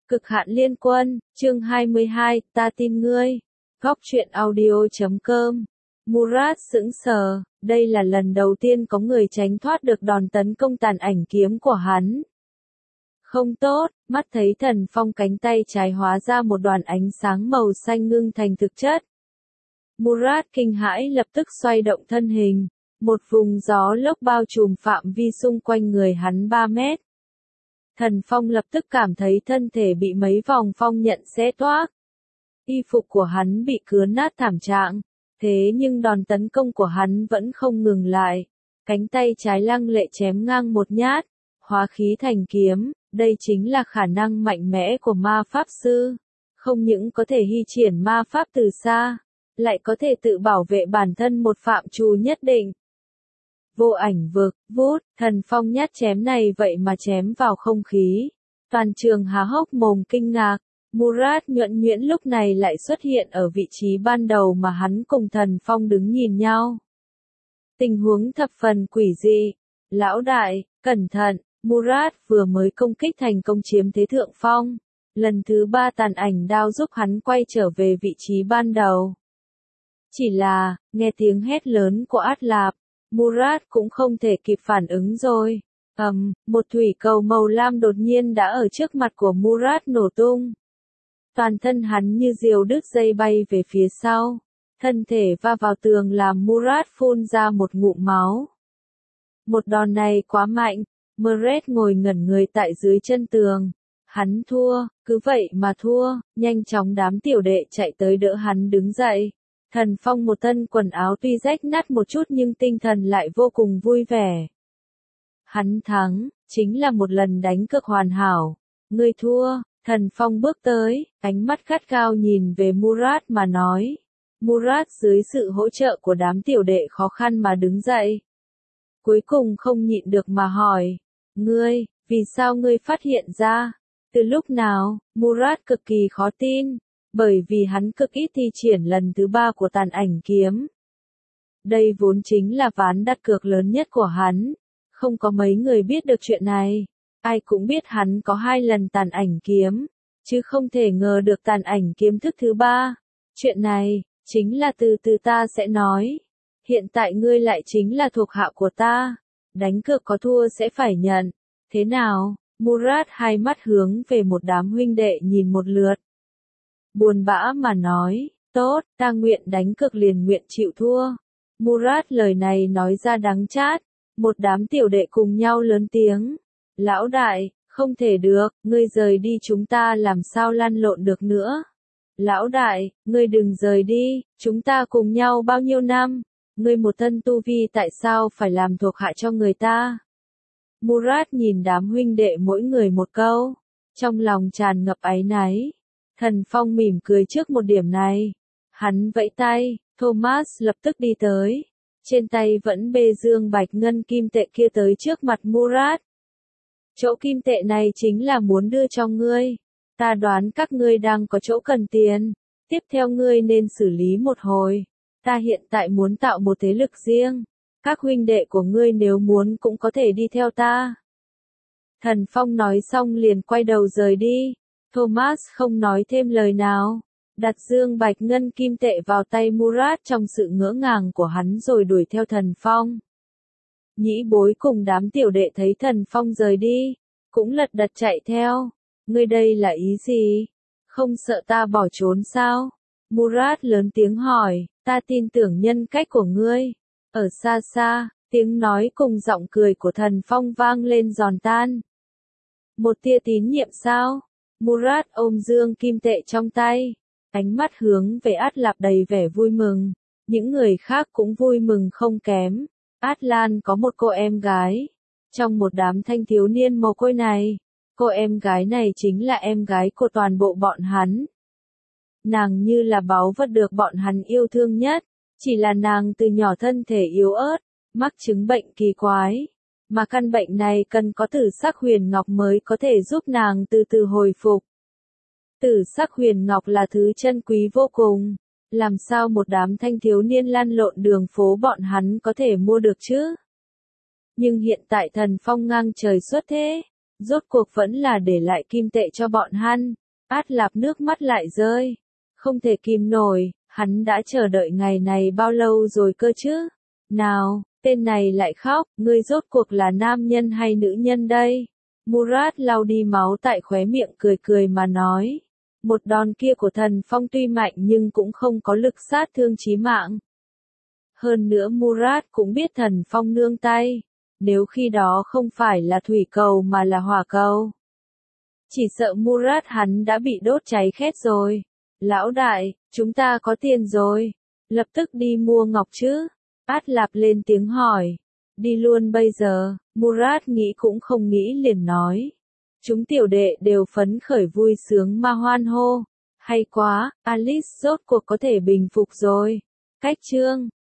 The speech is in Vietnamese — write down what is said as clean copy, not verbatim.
Cực hạn liên quân, chương 22, ta tin ngươi. Góc truyện audio.com. Murat sững sờ, đây là lần đầu tiên có người tránh thoát được đòn tấn công tàn ảnh kiếm của hắn. Không tốt, mắt thấy Thần Phong cánh tay trái hóa ra một đoàn ánh sáng màu xanh ngưng thành thực chất. Murat kinh hãi lập tức xoay động thân hình, một vùng gió lốc bao trùm phạm vi xung quanh người hắn 3 mét. Thần Phong lập tức cảm thấy thân thể bị mấy vòng phong nhận xé toác. Y phục của hắn bị cứa nát thảm trạng, thế nhưng đòn tấn công của hắn vẫn không ngừng lại. Cánh tay trái lăng lệ chém ngang một nhát, hóa khí thành kiếm, đây chính là khả năng mạnh mẽ của ma pháp sư. Không những có thể hy triển ma pháp từ xa, lại có thể tự bảo vệ bản thân một phạm trù nhất định. Vô ảnh vực, vút, Thần Phong nhát chém này vậy mà chém vào không khí. Toàn trường há hốc mồm kinh ngạc, Murat nhuận nhuyễn lúc này lại xuất hiện ở vị trí ban đầu mà hắn cùng Thần Phong đứng nhìn nhau. Tình huống thập phần quỷ dị. Lão đại, cẩn thận, Murat vừa mới công kích thành công chiếm thế thượng phong. Lần thứ 3 tàn ảnh đao giúp hắn quay trở về vị trí ban đầu. Chỉ là, nghe tiếng hét lớn của Át Lạp, Murat cũng không thể kịp phản ứng rồi. Một thủy cầu màu lam đột nhiên đã ở trước mặt của Murat nổ tung. Toàn thân hắn như diều đứt dây bay về phía sau. Thân thể va vào tường làm Murat phun ra một ngụm máu. Một đòn này quá mạnh, Murat ngồi ngẩn người tại dưới chân tường. Hắn thua, cứ vậy mà thua, nhanh chóng đám tiểu đệ chạy tới đỡ hắn đứng dậy. Thần Phong một thân quần áo tuy rách nát một chút nhưng tinh thần lại vô cùng vui vẻ. Hắn thắng, chính là một lần đánh cược hoàn hảo. Ngươi thua, Thần Phong bước tới, ánh mắt gắt gao nhìn về Murat mà nói. Murat dưới sự hỗ trợ của đám tiểu đệ khó khăn mà đứng dậy. Cuối cùng không nhịn được mà hỏi. Ngươi, vì sao ngươi phát hiện ra? Từ lúc nào? Murat cực kỳ khó tin. Bởi vì hắn cực ít thi triển lần thứ 3 của tàn ảnh kiếm. Đây vốn chính là ván đặt cược lớn nhất của hắn. Không có mấy người biết được chuyện này. Ai cũng biết hắn có 2 lần tàn ảnh kiếm, chứ không thể ngờ được tàn ảnh kiếm thức thứ 3. Chuyện này, chính là từ từ ta sẽ nói. Hiện tại ngươi lại chính là thuộc hạ của ta. Đánh cược có thua sẽ phải nhận. Thế nào? Murat hai mắt hướng về một đám huynh đệ nhìn một lượt. Buồn bã mà nói, tốt, ta nguyện đánh cược liền nguyện chịu thua. Murat lời này nói ra đắng chát, một đám tiểu đệ cùng nhau lớn tiếng. Lão đại, không thể được, ngươi rời đi chúng ta làm sao lăn lộn được nữa. Lão đại, ngươi đừng rời đi, chúng ta cùng nhau bao nhiêu năm, ngươi một thân tu vi tại sao phải làm thuộc hạ cho người ta. Murat nhìn đám huynh đệ mỗi người một câu, trong lòng tràn ngập áy náy. Thần Phong mỉm cười trước một điểm này. Hắn vẫy tay, Thomas lập tức đi tới. Trên tay vẫn bê dương bạch ngân kim tệ kia tới trước mặt Murat. Chỗ kim tệ này chính là muốn đưa cho ngươi. Ta đoán các ngươi đang có chỗ cần tiền. Tiếp theo ngươi nên xử lý một hồi. Ta hiện tại muốn tạo một thế lực riêng. Các huynh đệ của ngươi nếu muốn cũng có thể đi theo ta. Thần Phong nói xong liền quay đầu rời đi. Thomas không nói thêm lời nào, đặt dương bạch ngân kim tệ vào tay Murat trong sự ngỡ ngàng của hắn rồi đuổi theo Thần Phong. Nhĩ Bối cùng đám tiểu đệ thấy Thần Phong rời đi, cũng lật đật chạy theo. Ngươi đây là ý gì? Không sợ ta bỏ trốn sao? Murat lớn tiếng hỏi, ta tin tưởng nhân cách của ngươi. Ở xa xa, tiếng nói cùng giọng cười của Thần Phong vang lên giòn tan. Một tia tín nhiệm sao? Murat ôm dương kim tệ trong tay, ánh mắt hướng về Át Lạp đầy vẻ vui mừng. Những người khác cũng vui mừng không kém. Át Lan có một cô em gái. Trong một đám thanh thiếu niên mồ côi này, cô em gái này chính là em gái của toàn bộ bọn hắn. Nàng như là báu vật được bọn hắn yêu thương nhất, chỉ là nàng từ nhỏ thân thể yếu ớt, mắc chứng bệnh kỳ quái. Mà căn bệnh này cần có tử sắc huyền ngọc mới có thể giúp nàng từ từ hồi phục. Tử sắc huyền ngọc là thứ chân quý vô cùng. Làm sao một đám thanh thiếu niên lăn lộn đường phố bọn hắn có thể mua được chứ? Nhưng hiện tại Thần Phong ngang trời xuất thế. Rốt cuộc vẫn là để lại kim tệ cho bọn hắn. Át Lạp nước mắt lại rơi. Không thể kìm nổi, hắn đã chờ đợi ngày này bao lâu rồi cơ chứ? Nào, tên này lại khóc, ngươi rốt cuộc là nam nhân hay nữ nhân đây? Murad lau đi máu tại khóe miệng cười cười mà nói. Một đòn kia của Thần Phong tuy mạnh nhưng cũng không có lực sát thương chí mạng. Hơn nữa Murad cũng biết Thần Phong nương tay. Nếu khi đó không phải là thủy cầu mà là hỏa cầu, chỉ sợ Murad hắn đã bị đốt cháy khét rồi. Lão đại, chúng ta có tiền rồi. Lập tức đi mua ngọc chứ? Át Lạp lên tiếng hỏi. Đi luôn bây giờ, Murad nghĩ cũng không nghĩ liền nói. Chúng tiểu đệ đều phấn khởi vui sướng mà hoan hô. Hay quá, Alice rốt cuộc có thể bình phục rồi. Cách chương